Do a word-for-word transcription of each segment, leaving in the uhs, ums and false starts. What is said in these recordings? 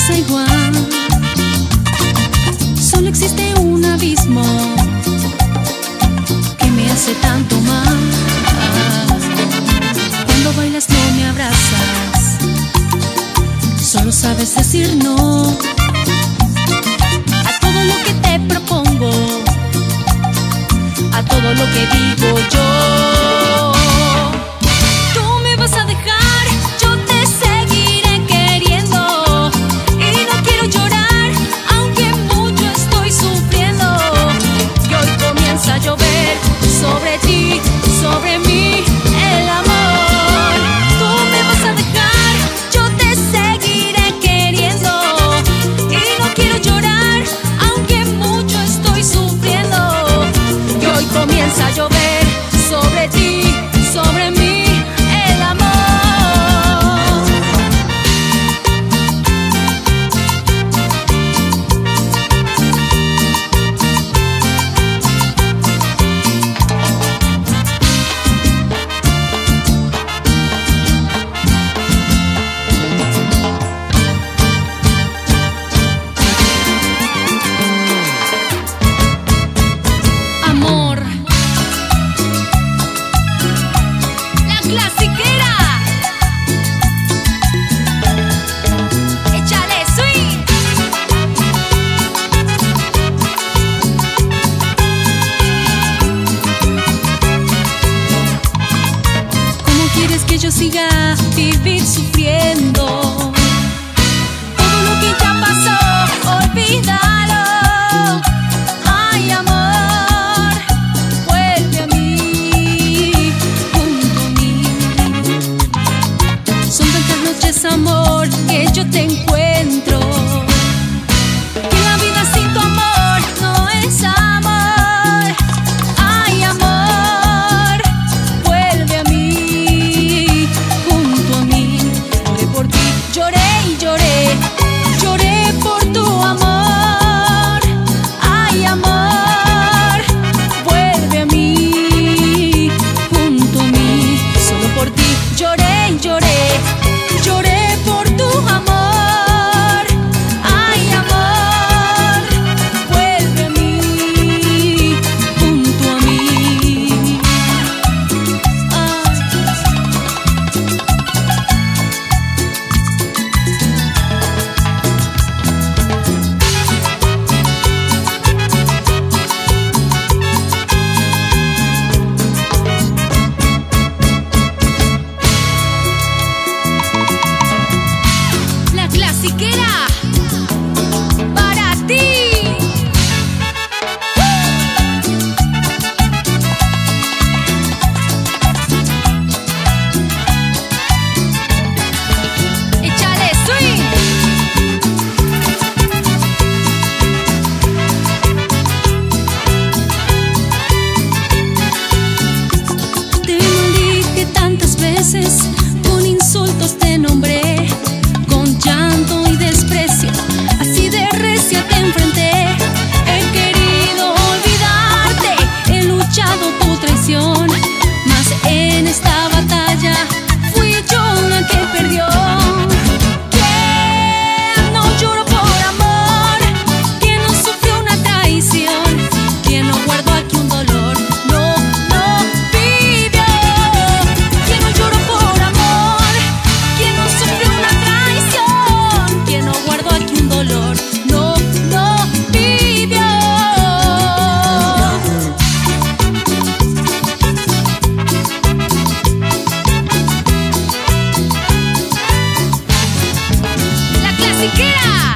pasa igual. Solo existe un abismo que me hace tanto mal. Cuando bailas no me abrazas, solo sabes decir no a todo lo que te propongo, a todo lo que digo yo. Tú me vas a dejar, yo te seguiré queriendo, y no quiero llorar, aunque mucho estoy sufriendo. Y hoy comienza a llover sobre ti, sobre mí, el amor. Tú me vas a dejar, yo te seguiré queriendo, y no quiero llorar, aunque mucho estoy sufriendo. Y hoy comienza a llover sobre ti, sobre mí, el amor. Amor, la clasiquera. Échale swing. ¿Cómo quieres que yo siga vivir sufriendo? Todo lo que ya pasó, olvídalo. Ay, amor, vuelve a mí, junto a mí. Son tantas noches, amor, que yo te encuentro, que la vida sin tu amor no es amor. Ay, amor, vuelve a mí, junto a mí. Lloré por ti, lloré y lloré, lloré por tu amor. Ay, amor, vuelve a mí, junto a mí. Solo por ti lloré y lloré, lloré por tu amor. Ay, amor, vuelve a mí, junto a mí. Ay. La clasiquera para ti. Échale swing. Te maldije tantas veces, con insultos te nombré, con llanto y desprecio, así de recia te enfrenté. He querido olvidarte, he luchado tu traición, mas en esta batalla fui yo la que perdió. ¿Quién no lloró por amor? ¿Quién no sufrió una traición? ¿Quién no guardó aquí un dolor? No, no vivió. ¿Quién no lloró por amor? ¿Quién no sufrió una traición? ¿Quién no guardó aquí un dolor? No, no vivió. La clasiquera.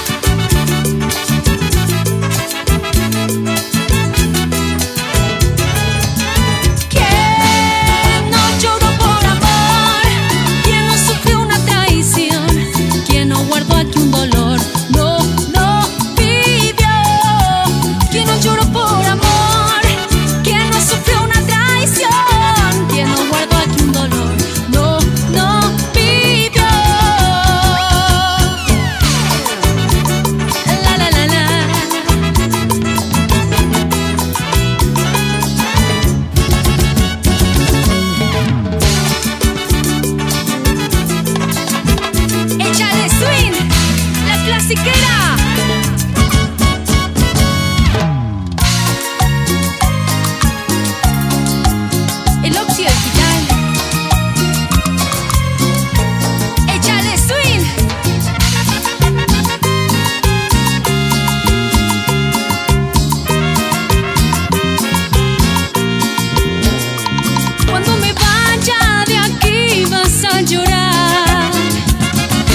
¿Quién no lloró por amor? ¿Quién no sufrió una traición? ¿Quién no guardó aquí un dolor? No, no vivió. ¿Quién no lloró por amor? ¿Quién no sufrió una traición? ¿Quién no guardó aquí un dolor? No, no vivió.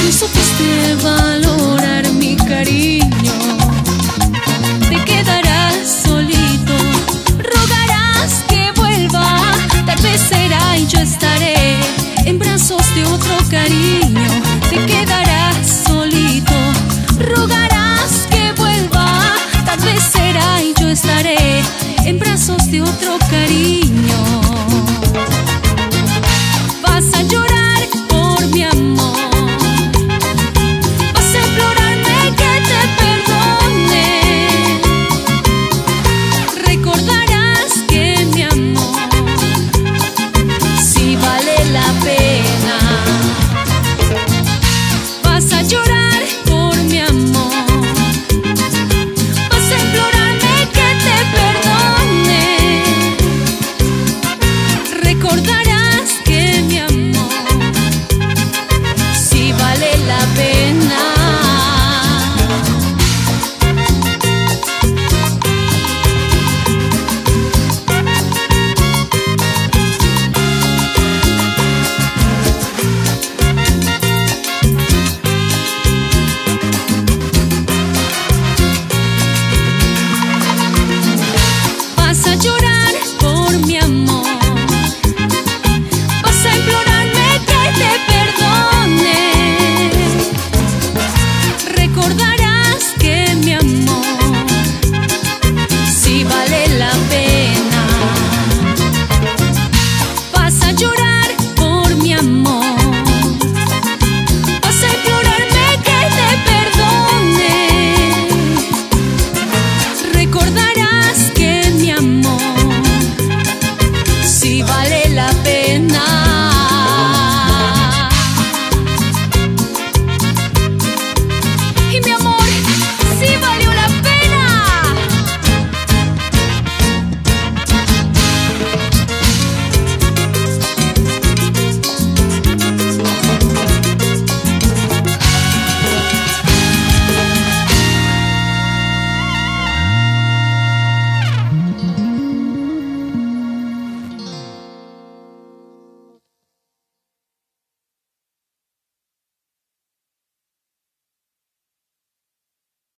supiste valorar.